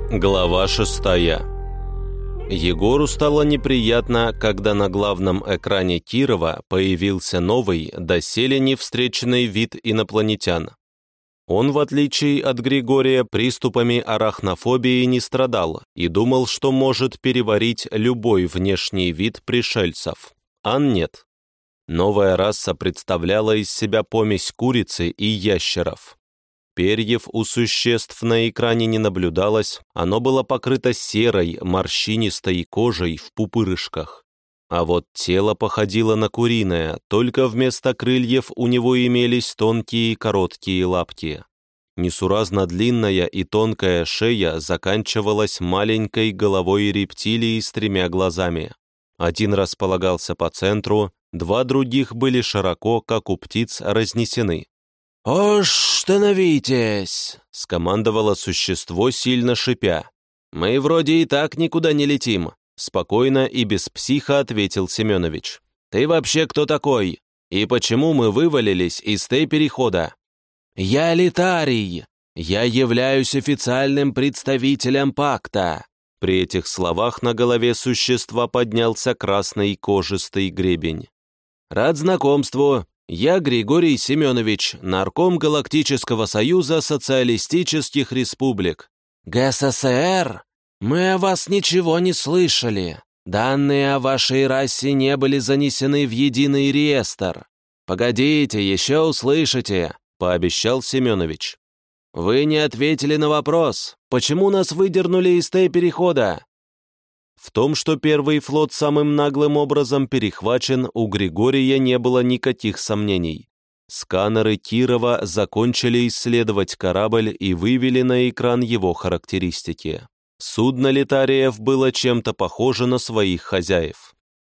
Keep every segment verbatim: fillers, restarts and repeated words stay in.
Глава шестая. Егору стало неприятно, когда на главном экране Кирова появился новый, доселе не встреченный вид инопланетян. Он, в отличие от Григория, приступами арахнофобии не страдал и думал, что может переварить любой внешний вид пришельцев. А нет. Новая раса представляла из себя помесь курицы и ящеров. Перьев у существ на экране не наблюдалось, оно было покрыто серой, морщинистой кожей в пупырышках. А вот тело походило на куриное, только вместо крыльев у него имелись тонкие короткие лапки. Несуразно длинная и тонкая шея заканчивалась маленькой головой рептилии с тремя глазами. Один располагался по центру, два других были широко, как у птиц, разнесены. «Остановитесь!» — скомандовало существо, сильно шипя. «Мы вроде и так никуда не летим», — спокойно и без психа ответил Семенович. «Ты вообще кто такой? И почему мы вывалились из Т-перехода?» «Я Литарий. Я являюсь официальным представителем пакта». При этих словах на голове существа поднялся красный кожистый гребень. «Рад знакомству. Я Григорий Семенович, нарком Галактического союза социалистических республик». «ГССР? Мы о вас ничего не слышали. Данные о вашей расе не были занесены в единый реестр». «Погодите, еще услышите», — пообещал Семенович. «Вы не ответили на вопрос, почему нас выдернули из Т-перехода?» В том, что первый флот самым наглым образом перехвачен, у Григория не было никаких сомнений. Сканеры Кирова закончили исследовать корабль и вывели на экран его характеристики. Судно Литариев было чем-то похоже на своих хозяев.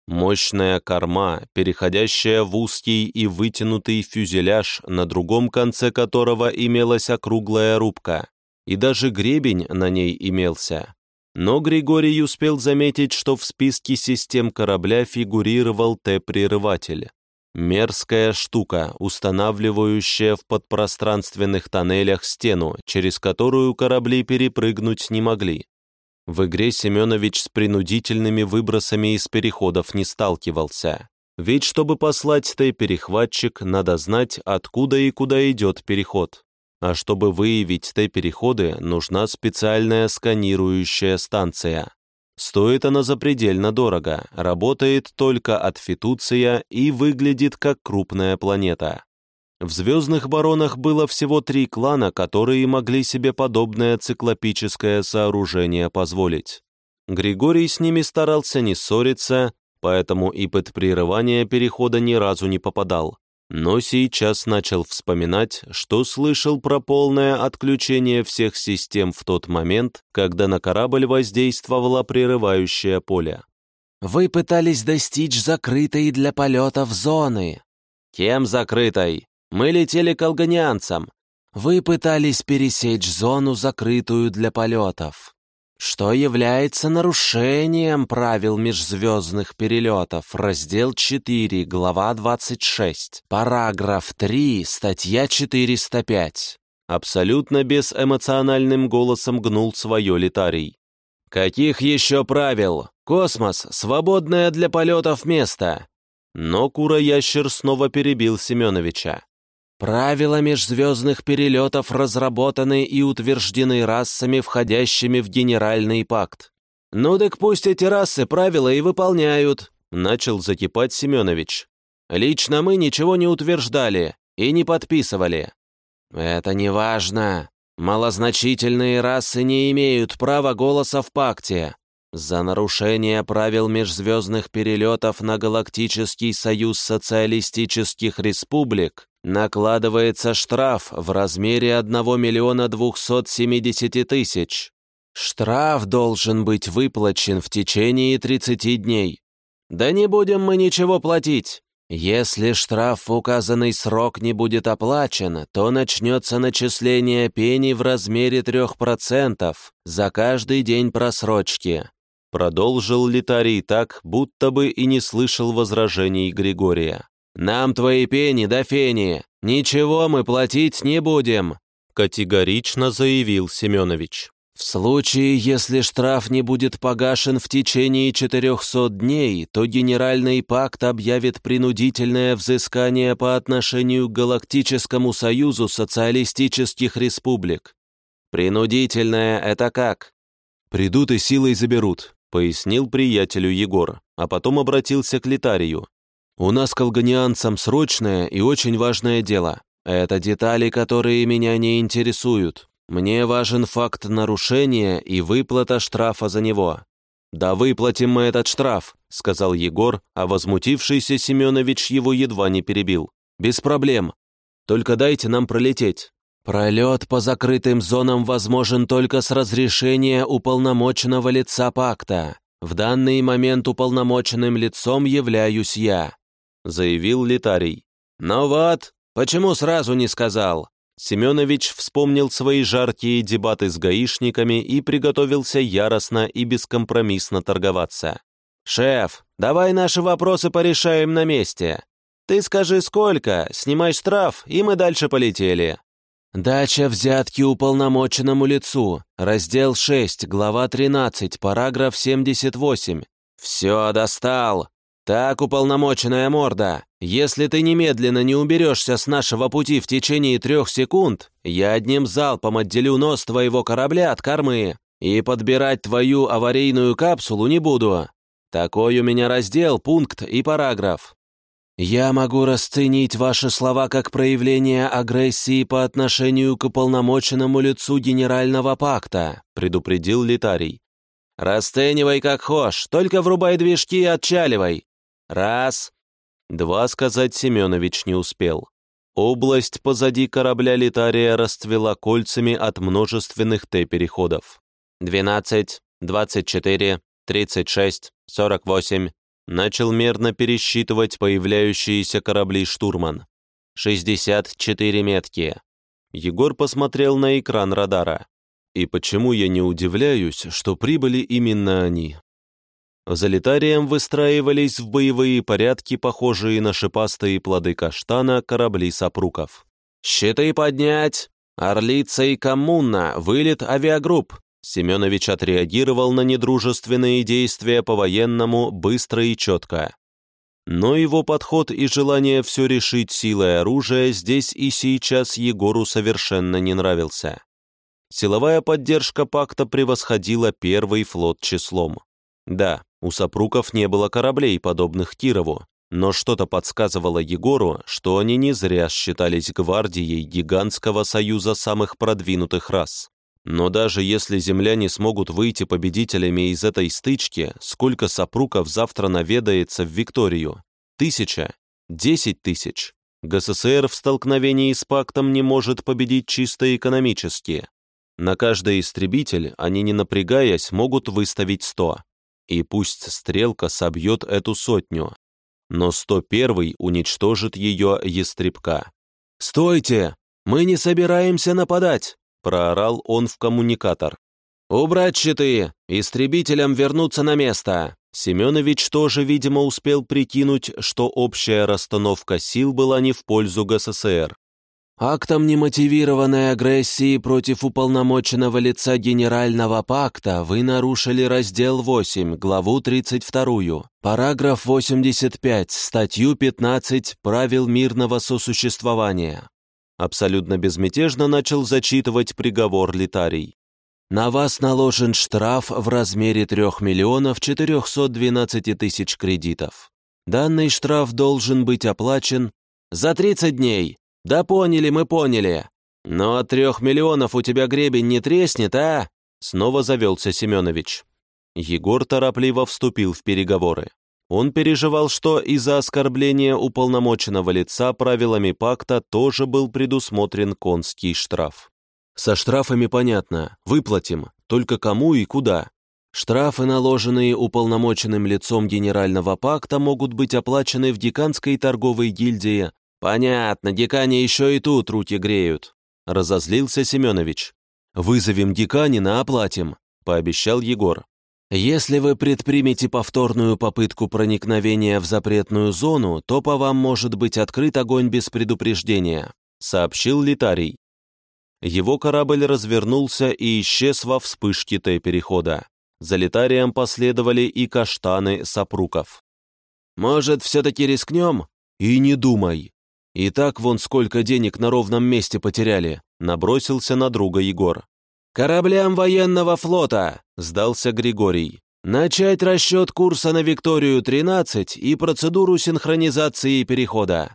Мощная корма, переходящая в узкий и вытянутый фюзеляж, на другом конце которого имелась округлая рубка, и даже гребень на ней имелся. Но Григорий успел заметить, что в списке систем корабля фигурировал Т-прерыватель. Мерзкая штука, устанавливающая в подпространственных тоннелях стену, через которую корабли перепрыгнуть не могли. В игре Семенович с принудительными выбросами из переходов не сталкивался. Ведь чтобы послать Т-перехватчик, надо знать, откуда и куда идет переход. А чтобы выявить Т-переходы, нужна специальная сканирующая станция. Стоит она запредельно дорого, работает только от фитуция и выглядит как крупная планета. В «Звездных баронах» было всего три клана, которые могли себе подобное циклопическое сооружение позволить. Григорий с ними старался не ссориться, поэтому и под прерывание перехода ни разу не попадал. Но сейчас начал вспоминать, что слышал про полное отключение всех систем в тот момент, когда на корабль воздействовало прерывающее поле. «Вы пытались достичь закрытой для полетов зоны». «Кем закрытой? Мы летели к алганианцам». «Вы пытались пересечь зону, закрытую для полетов, что является нарушением правил межзвездных перелетов, раздел четыре, глава двадцать шесть, параграф три, статья четыреста пять. Абсолютно безэмоциональным голосом гнул свое Литарий. «Каких еще правил? Космос — свободное для полетов место!» Но Кура-ящер снова перебил Семеновича. «Правила межзвездных перелетов разработаны и утверждены расами, входящими в Генеральный пакт». «Ну так пусть эти расы правила и выполняют», — начал закипать Семенович. «Лично мы ничего не утверждали и не подписывали». «Это не важно. Малозначительные расы не имеют права голоса в пакте. За нарушение правил межзвездных перелетов на Галактический союз социалистических республик накладывается штраф в размере одного миллиона двухсот семидесяти тысяч. Штраф должен быть выплачен в течение тридцати дней. Да не будем мы ничего платить. Если штраф в указанный срок не будет оплачен, то начнется начисление пени в размере трех процентов за каждый день просрочки». Продолжил Литарий так, будто бы и не слышал возражений Григория. «Нам твои пени да фени, ничего мы платить не будем», категорично заявил Семенович. В случае, если штраф не будет погашен в течение четырехсот дней, то Генеральный пакт объявит принудительное взыскание по отношению к Галактическому союзу социалистических республик. Принудительное — это как? Придут и силой заберут, пояснил приятелю Егор, а потом обратился к Литарию. У нас, колганианцам, срочное и очень важное дело. Это детали, которые меня не интересуют. Мне важен факт нарушения и выплата штрафа за него». «Да выплатим мы этот штраф», — сказал Егор, а возмутившийся Семенович его едва не перебил. «Без проблем. Только дайте нам пролететь». «Пролет по закрытым зонам возможен только с разрешения уполномоченного лица пакта. В данный момент уполномоченным лицом являюсь я», — заявил Литарий. «Ну вот, почему сразу не сказал?» Семенович вспомнил свои жаркие дебаты с гаишниками и приготовился яростно и бескомпромиссно торговаться. «Шеф, давай наши вопросы порешаем на месте. Ты скажи, сколько, снимай штраф, и мы дальше полетели». «Дача взятки уполномоченному лицу. Раздел шесть, глава тринадцать, параграф семьдесят восемь. Все, достал. Так, уполномоченная морда, если ты немедленно не уберешься с нашего пути в течение трех секунд, я одним залпом отделю нос твоего корабля от кормы и подбирать твою аварийную капсулу не буду. Такой у меня раздел, пункт и параграф». «Я могу расценить ваши слова как проявление агрессии по отношению к уполномоченному лицу Генерального пакта», предупредил Литарий. «Расценивай как хошь, только врубай движки и отчаливай. Раз». Два сказать Семенович не успел. Область позади корабля Литария расцвела кольцами от множественных Т-переходов. «Двенадцать, двадцать четыре, тридцать шесть, сорок восемь». Начал мерно пересчитывать появляющиеся корабли штурман. «шестьдесят четыре метки». Егор посмотрел на экран радара. И почему я не удивляюсь, что прибыли именно они? За Литарием выстраивались в боевые порядки, похожие на шипастые плоды каштана, корабли сапруков. «Щиты поднять! Орлица и коммуна! Вылет авиагрупп!» Семенович отреагировал на недружественные действия по-военному быстро и четко. Но его подход и желание все решить силой оружия здесь и сейчас Егору совершенно не нравился. Силовая поддержка пакта превосходила первый флот числом. Да, у сапруков не было кораблей, подобных Кирову, но что-то подсказывало Егору, что они не зря считались гвардией гигантского союза самых продвинутых рас. Но даже если земляне смогут выйти победителями из этой стычки, сколько сапруков завтра наведается в Викторию? Тысяча? Десять тысяч? ГССР в столкновении с пактом не может победить чисто экономически. На каждый истребитель они, не напрягаясь, могут выставить сто. И пусть стрелка собьет эту сотню, но сто первый уничтожит ее ястребка. «Стойте! Мы не собираемся нападать!» — проорал он в коммуникатор. «Убрать щиты! Истребителям вернуться на место!» Семенович тоже, видимо, успел прикинуть, что общая расстановка сил была не в пользу ГССР. «Актом немотивированной агрессии против уполномоченного лица Генерального пакта вы нарушили раздел восемь, главу тридцать два, параграф восемьдесят пять, статью пятнадцать правил мирного сосуществования». Абсолютно безмятежно начал зачитывать приговор Литарий. «На вас наложен штраф в размере трех миллионов четырехсот двенадцати тысяч кредитов. Данный штраф должен быть оплачен за тридцать дней. Да поняли мы, поняли. Но от трех миллионов у тебя гребень не треснет, а?» Снова завелся Семенович. Егор торопливо вступил в переговоры. Он переживал, что из-за оскорбления уполномоченного лица правилами пакта тоже был предусмотрен конский штраф. «Со штрафами понятно. Выплатим. Только кому и куда? Штрафы, наложенные уполномоченным лицом Генерального пакта, могут быть оплачены в Диканской торговой гильдии». «Понятно, дикане еще и тут руки греют», — разозлился Семенович. «Вызовем диканина, оплатим», — пообещал Егор. «Если вы предпримете повторную попытку проникновения в запретную зону, то по вам может быть открыт огонь без предупреждения», — сообщил Литарий. Его корабль развернулся и исчез во вспышке Т-перехода. За Литарием последовали и каштаны Сапруков. «Может, все-таки рискнем?» «И не думай. И так вон сколько денег на ровном месте потеряли», набросился на друга Егор. «Кораблям военного флота!» — сдался Григорий. «Начать расчет курса на Викторию-тринадцать и процедуру синхронизации перехода».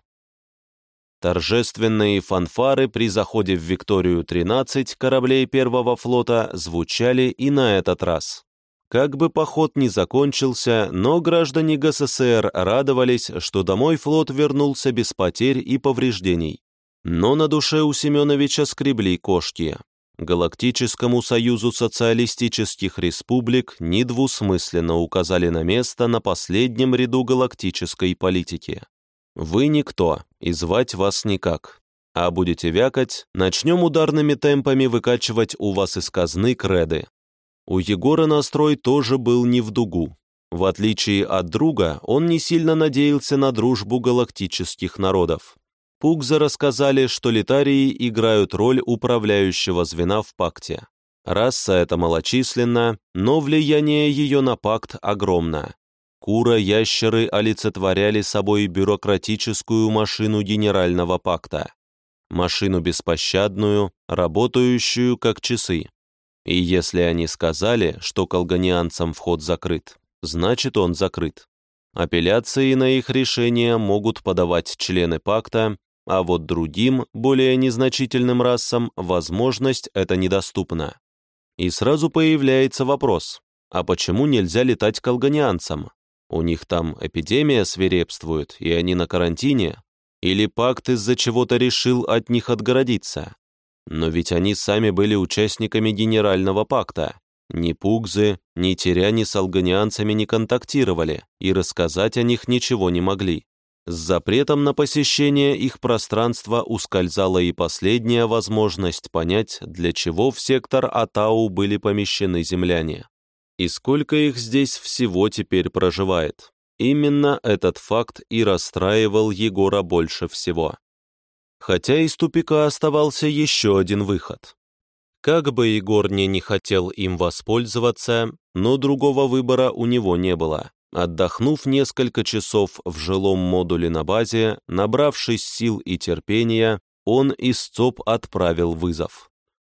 Торжественные фанфары при заходе в Викторию-тринадцать кораблей Первого флота звучали и на этот раз. Как бы поход ни закончился, но граждане ГССР радовались, что домой флот вернулся без потерь и повреждений. Но на душе у Семеновича скребли кошки. Галактическому союзу социалистических республик недвусмысленно указали на место на последнем ряду галактической политики. Вы никто, и звать вас никак. А будете вякать, начнем ударными темпами выкачивать у вас из казны креды. У Егора настрой тоже был не в дугу. В отличие от друга, он не сильно надеялся на дружбу галактических народов. Пугзы рассказали, что литарии играют роль управляющего звена в пакте. Раса эта малочисленна, но влияние ее на пакт огромно. Кура-ящеры олицетворяли собой бюрократическую машину генерального пакта. Машину беспощадную, работающую как часы. И если они сказали, что колганианцам вход закрыт, значит он закрыт. Апелляции на их решения могут подавать члены пакта, а вот другим, более незначительным расам, возможность эта недоступна. И сразу появляется вопрос, а почему нельзя летать колганианцам? У них там эпидемия свирепствует, и они на карантине? Или пакт из-за чего-то решил от них отгородиться? Но ведь они сами были участниками Генерального пакта. Ни пугзы, ни теряне с алганианцами не контактировали и рассказать о них ничего не могли. С запретом на посещение их пространства ускользала и последняя возможность понять, для чего в сектор Атау были помещены земляне. И сколько их здесь всего теперь проживает. Именно этот факт и расстраивал Егора больше всего. Хотя из тупика оставался еще один выход. Как бы Егор ни не хотел им воспользоваться, но другого выбора у него не было. Отдохнув несколько часов в жилом модуле на базе, набравшись сил и терпения, он из ЦОП отправил вызов.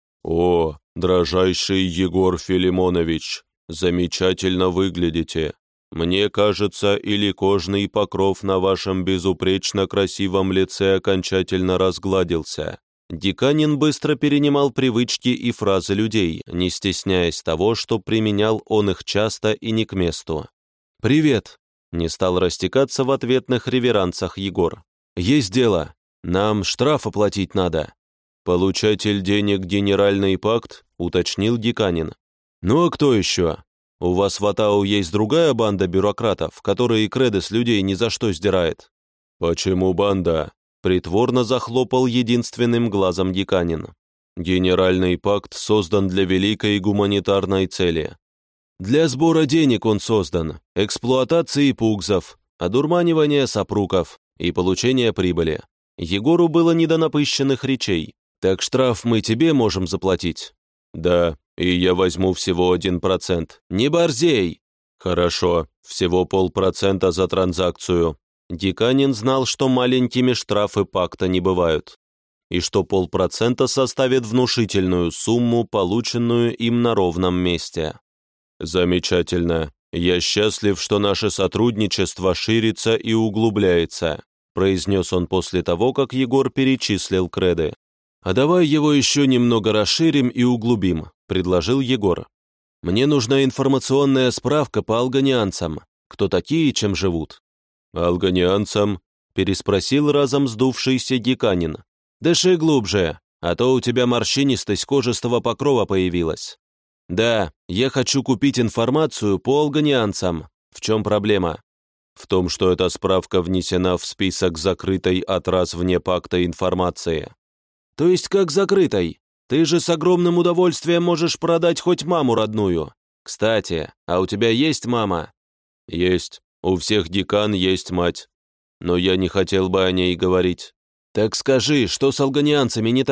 «О, дрожайший Егор Филимонович, замечательно выглядите. Мне кажется, или кожный покров на вашем безупречно красивом лице окончательно разгладился». Диканин быстро перенимал привычки и фразы людей, не стесняясь того, что применял он их часто и не к месту. «Привет!» — не стал растекаться в ответных реверансах Егор. «Есть дело. Нам штраф оплатить надо». «Получатель денег Генеральный пакт?» — уточнил Диканин. «Ну а кто еще? У вас в Атау есть другая банда бюрократов, которые креды с людей ни за что сдирает?» «Почему банда?» — притворно захлопал единственным глазом Диканин. «Генеральный пакт создан для великой гуманитарной цели. Для сбора денег он создан, эксплуатации пугзов, одурманивания сапруков и получения прибыли. Егору было не до напыщенных речей. Так штраф мы тебе можем заплатить?» «Да, и я возьму всего один процент. Не борзей!» «Хорошо, всего полпроцента за транзакцию». Диканин знал, что маленькими штрафы пакта не бывают, и что полпроцента составит внушительную сумму, полученную им на ровном месте. «Замечательно. Я счастлив, что наше сотрудничество ширится и углубляется», произнес он после того, как Егор перечислил креды. «А давай его еще немного расширим и углубим», предложил Егор. «Мне нужна информационная справка по алганианцам. Кто такие и чем живут?» «Алганианцам?» переспросил разом сдувшийся Диканин. «Дыши глубже, а то у тебя морщинистость кожистого покрова появилась». «Да, я хочу купить информацию по алганианцам. В чем проблема?» «В том, что эта справка внесена в список закрытой от раз вне пакта информации». «То есть как закрытой? Ты же с огромным удовольствием можешь продать хоть маму родную. Кстати, а у тебя есть мама?» «Есть. У всех декан есть мать. Но я не хотел бы о ней говорить». «Так скажи, что с алганианцами не так?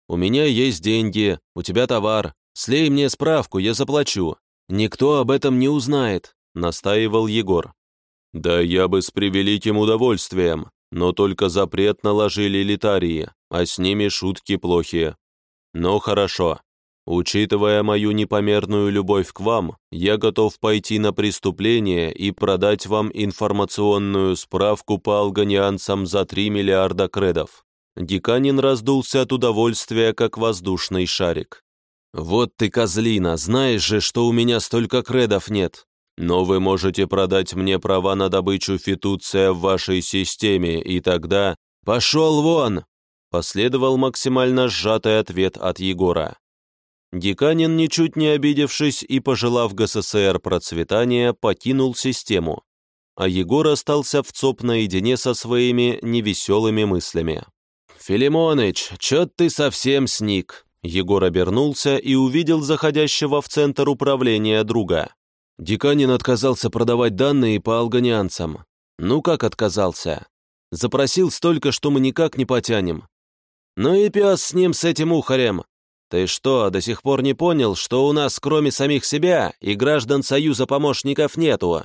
У меня есть деньги, у тебя товар. Слей мне справку, я заплачу. Никто об этом не узнает», — настаивал Егор. «Да я бы с превеликим удовольствием, но только запрет наложили элитарии, а с ними шутки плохие. Но хорошо. Учитывая мою непомерную любовь к вам, я готов пойти на преступление и продать вам информационную справку по алганианцам за три миллиарда кредов». Диканин раздулся от удовольствия, как воздушный шарик. «Вот ты, козлина, знаешь же, что у меня столько кредов нет. Но вы можете продать мне права на добычу фитуция в вашей системе, и тогда... Пошел вон!» Последовал максимально сжатый ответ от Егора. Диканин, ничуть не обидевшись и пожелав ГССР процветания, покинул систему, а Егор остался в ЦОП наедине со своими невеселыми мыслями. «Филимоныч, чё ты совсем сник?» Егор обернулся и увидел заходящего в центр управления друга. Диканин отказался продавать данные по алганианцам. «Ну как отказался? Запросил столько, что мы никак не потянем. Ну и пес с ним, с этим ухарем. Ты что, до сих пор не понял, что у нас кроме самих себя и граждан Союза помощников нету?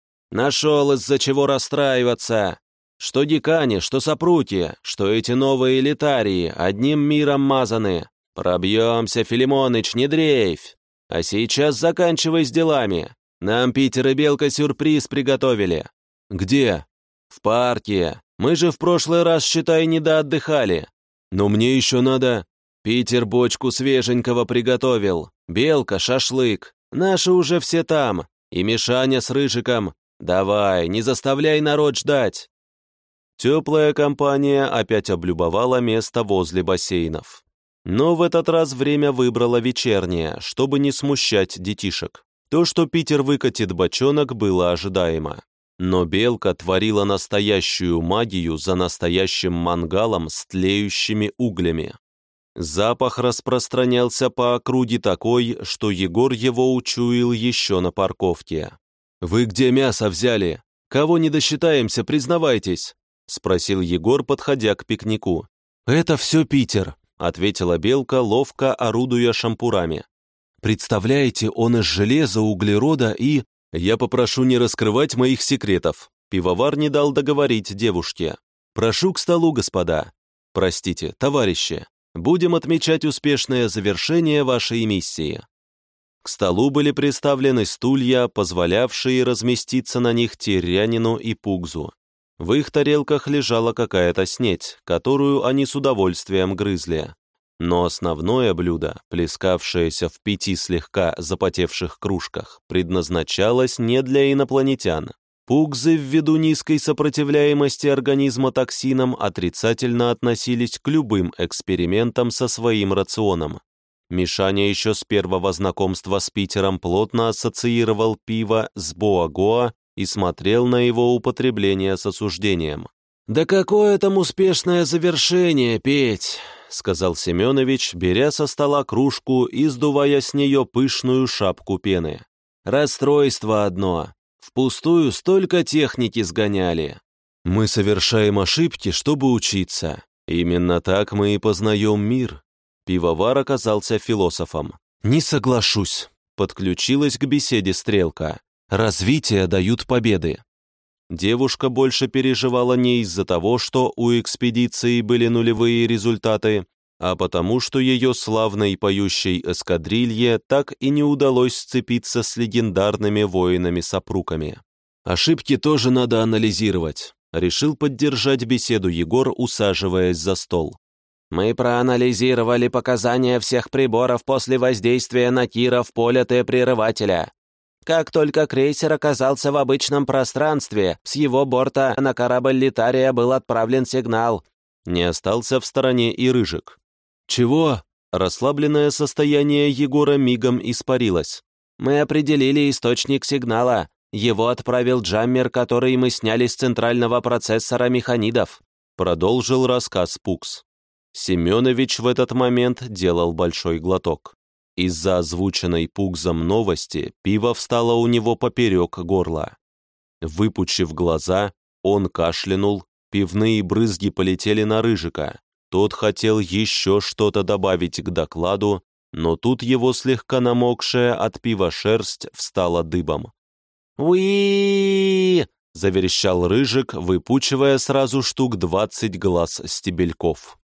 Нашел из-за чего расстраиваться. Что дикане, что сопруки, что эти новые элитарии одним миром мазаны. Пробьемся, Филимоныч, не дрейфь. А сейчас заканчивай с делами. Нам Питер и Белка сюрприз приготовили». «Где?» «В парке. Мы же в прошлый раз, считай, недоотдыхали. Но мне еще надо...» «Питер бочку свеженького приготовил. Белка — шашлык. Наши уже все там. И Мишаня с Рыжиком. Давай, не заставляй народ ждать». Теплая компания опять облюбовала место возле бассейнов. Но в этот раз время выбрало вечернее, чтобы не смущать детишек. То, что Питер выкатит бочонок, было ожидаемо. Но Белка творила настоящую магию за настоящим мангалом с тлеющими углями. Запах распространялся по округе такой, что Егор его учуял еще на парковке. «Вы где мясо взяли? Кого не досчитаемся, признавайтесь», — спросил Егор, подходя к пикнику. «Это все Питер», — ответила Белка, ловко орудуя шампурами. «Представляете, он из железа, углерода и...» «Я попрошу не раскрывать моих секретов», — пивовар не дал договорить девушке. «Прошу к столу, господа. Простите, товарищи. Будем отмечать успешное завершение вашей миссии». К столу были приставлены стулья, позволявшие разместиться на них Терянину и Пугзу. В их тарелках лежала какая-то снеть, которую они с удовольствием грызли. Но основное блюдо, плескавшееся в пяти слегка запотевших кружках, предназначалось не для инопланетян. Пугзы ввиду низкой сопротивляемости организма токсинам отрицательно относились к любым экспериментам со своим рационом. Мишаня еще с первого знакомства с Питером плотно ассоциировал пиво с боа-гоа и смотрел на его употребление с осуждением. «Да какое там успешное завершение, Петь!» — сказал Семенович, беря со стола кружку и сдувая с нее пышную шапку пены. «Расстройство одно. Впустую столько техники сгоняли. Мы совершаем ошибки, чтобы учиться. Именно так мы и познаем мир». Пивовар оказался философом. «Не соглашусь», — подключилась к беседе Стрелка. «Развитие дают победы». Девушка больше переживала не из-за того, что у экспедиции были нулевые результаты, а потому что ее славной поющей эскадрилье так и не удалось сцепиться с легендарными воинами-сопруками. «Ошибки тоже надо анализировать», — решил поддержать беседу Егор, усаживаясь за стол. «Мы проанализировали показания всех приборов после воздействия на Кира в поле Т-прерывателя. Как только крейсер оказался в обычном пространстве, с его борта на корабль Литария был отправлен сигнал». Не остался в стороне и Рыжик. «Чего?» Расслабленное состояние Егора мигом испарилось. «Мы определили источник сигнала. Его отправил джаммер, который мы сняли с центрального процессора механидов», продолжил рассказ Пукс. Семенович в этот момент делал большой глоток. Из-за озвученной Пугзом новости пиво встало у него поперек горла. Выпучив глаза, он кашлянул, пивные брызги полетели на Рыжика. Тот хотел еще что-то добавить к докладу, но тут его слегка намокшая от пива шерсть встала дыбом. «Уи!» — заверещал Рыжик, выпучивая сразу штук двадцать глаз стебельков.